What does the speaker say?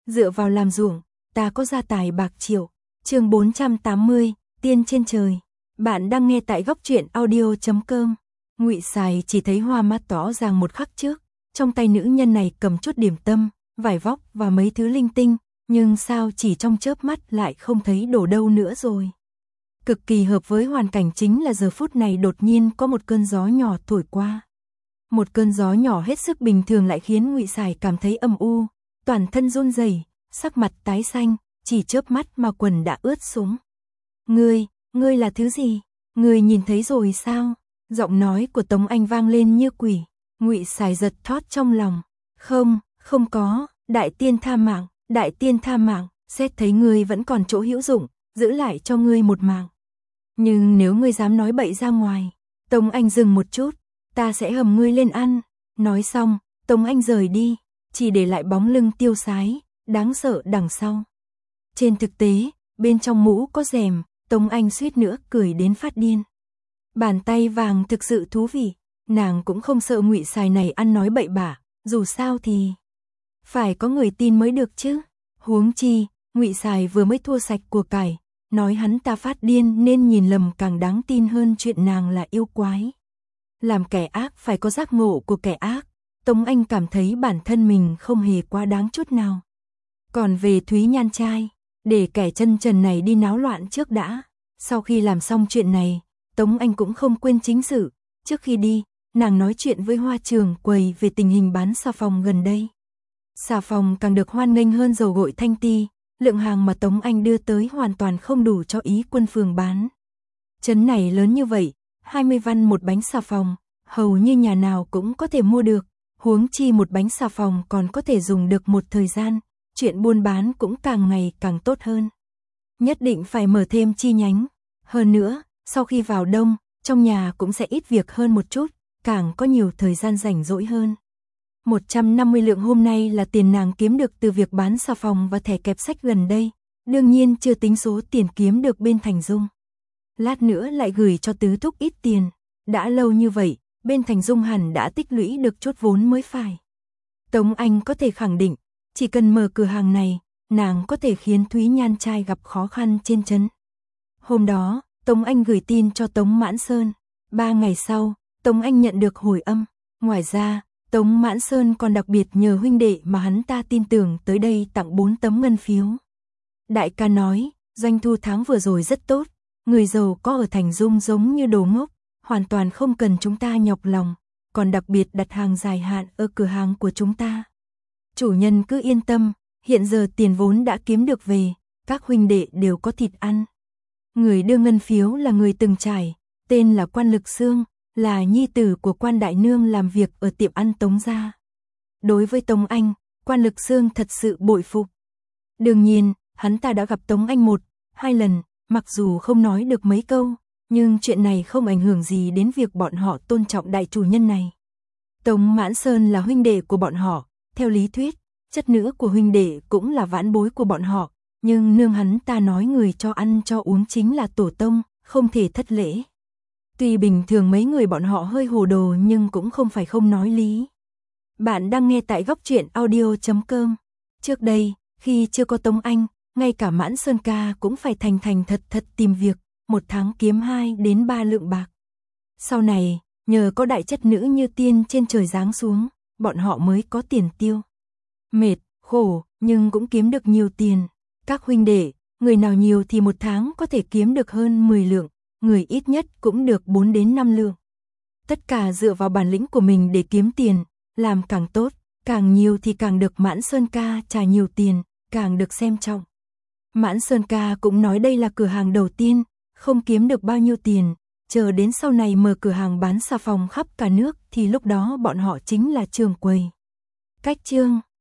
dựa vào làm ruộng, ta có gia tài bạc triệu. Chương 480, tiên trên trời. Bạn đang nghe tại góc truyện audio.com. Ngụy Sài chỉ thấy hoa mắt tỏ ràng một khắc trước, trong tay nữ nhân này cầm chút điểm tâm, vải vóc và mấy thứ linh tinh, nhưng sao chỉ trong chớp mắt lại không thấy đổ đâu nữa rồi. Cực kỳ hợp với hoàn cảnh chính là giờ phút này đột nhiên có một cơn gió nhỏ thổi qua. Một cơn gió nhỏ hết sức bình thường lại khiến Ngụy Sài cảm thấy âm u, toàn thân run rẩy, sắc mặt tái xanh, chỉ chớp mắt mà quần đã ướt sũng. Ngươi là thứ gì? Ngươi nhìn thấy rồi sao? Giọng nói của Tống Anh vang lên như quỷ. Ngụy Sài giật thót trong lòng. Không có, đại tiên tha mạng, xét thấy ngươi vẫn còn chỗ hữu dụng, giữ lại cho ngươi một mạng. Nhưng nếu ngươi dám nói bậy ra ngoài, Tống Anh dừng một chút, ta sẽ hầm ngươi lên ăn. Nói xong, Tống Anh rời đi, chỉ để lại bóng lưng tiêu sái, đáng sợ đằng sau. Trên thực tế, bên trong mũ có rèm, Tống Anh suýt nữa cười đến phát điên. Bàn tay vàng thực sự thú vị, nàng cũng không sợ Ngụy Sài này ăn nói bậy bạ, dù sao thì phải có người tin mới được chứ. Huống chi, Ngụy Sài vừa mới thua sạch của cải, nói hắn ta phát điên nên nhìn lầm càng đáng tin hơn chuyện nàng là yêu quái. Làm kẻ ác phải có giác ngộ của kẻ ác, Tống Anh cảm thấy bản thân mình không hề quá đáng chút nào. Còn về Thúy Nhan trai, để kẻ chân trần này đi náo loạn trước đã. Sau khi làm xong chuyện này, Tống Anh cũng không quên chính sự. Trước khi đi, nàng nói chuyện với Hoa trưởng quầy về tình hình bán xà phòng gần đây. Xà phòng càng được hoan nghênh hơn dầu gội Thanh Ti, lượng hàng mà Tống Anh đưa tới hoàn toàn không đủ cho ý quân phường bán. Trấn này lớn như vậy, 20 văn một bánh xà phòng, hầu như nhà nào cũng có thể mua được, huống chi một bánh xà phòng còn có thể dùng được một thời gian, chuyện buôn bán cũng càng ngày càng tốt hơn. Nhất định phải mở thêm chi nhánh. Hơn nữa, sau khi vào đông, trong nhà cũng sẽ ít việc hơn một chút, càng có nhiều thời gian rảnh rỗi hơn. 150 lượng hôm nay là tiền nàng kiếm được từ việc bán xà phòng và thẻ kẹp sách gần đây, đương nhiên chưa tính số tiền kiếm được bên Thành Dung. Lát nữa lại gửi cho tứ thúc ít tiền, đã lâu như vậy, bên Thành Dung hẳn đã tích lũy được chút vốn mới phải. Tống Anh có thể khẳng định, chỉ cần mở cửa hàng này, nàng có thể khiến Thúy Nhan trai gặp khó khăn trên trấn. Hôm đó, Tống Anh gửi tin cho Tống Mãn Sơn. 3 ngày sau, Tống Anh nhận được hồi âm. Ngoài ra, Tống Mãn Sơn còn đặc biệt nhờ huynh đệ mà hắn ta tin tưởng tới đây tặng 4 tấm ngân phiếu. Đại ca nói, doanh thu tháng vừa rồi rất tốt, người giàu có ở Thành Dung giống như đồ ngốc, hoàn toàn không cần chúng ta nhọc lòng, còn đặc biệt đặt hàng dài hạn ở cửa hàng của chúng ta. Chủ nhân cứ yên tâm, hiện giờ tiền vốn đã kiếm được về, các huynh đệ đều có thịt ăn. Người đưa ngân phiếu là người từng trải, tên là Quan Lực Xương, là nhi tử của Quan Đại Nương làm việc ở tiệm ăn Tống gia. Đối với Tống Anh, Quan Lực Xương thật sự bội phục. Đương nhiên, hắn ta đã gặp Tống Anh 1-2 lần, mặc dù không nói được mấy câu, nhưng chuyện này không ảnh hưởng gì đến việc bọn họ tôn trọng đại chủ nhân này. Tống Mãn Sơn là huynh đệ của bọn họ, theo lý thuyết, chất nữ của huynh đệ cũng là vãn bối của bọn họ, nhưng nương hắn ta nói người cho ăn cho uống chính là tổ tông, không thể thất lễ. Tuy bình thường mấy người bọn họ hơi hồ đồ nhưng cũng không phải không nói lý. Bạn đang nghe tại góc truyện audio.com. Trước đây, khi chưa có Tống Anh, ngay cả Mãn Sơn ca cũng phải thành thật tìm việc, một tháng kiếm 2 đến 3 lượng bạc. Sau này, nhờ có đại chất nữ như tiên trên trời giáng xuống, bọn họ mới có tiền tiêu. Mệt, khổ, nhưng cũng kiếm được nhiều tiền. Các huynh đệ, người nào nhiều thì một tháng có thể kiếm được hơn 10 lượng, người ít nhất cũng được 4 đến 5 lượng. Tất cả dựa vào bản lĩnh của mình để kiếm tiền, làm càng tốt, càng nhiều thì càng được Mãn Sơn ca trả nhiều tiền, càng được xem trọng. Mãn Sơn ca cũng nói đây là cửa hàng đầu tiên, không kiếm được bao nhiêu tiền, chờ đến sau này mở cửa hàng bán xà phòng khắp cả nước thì lúc đó bọn họ chính là trưởng quầy. Cách chương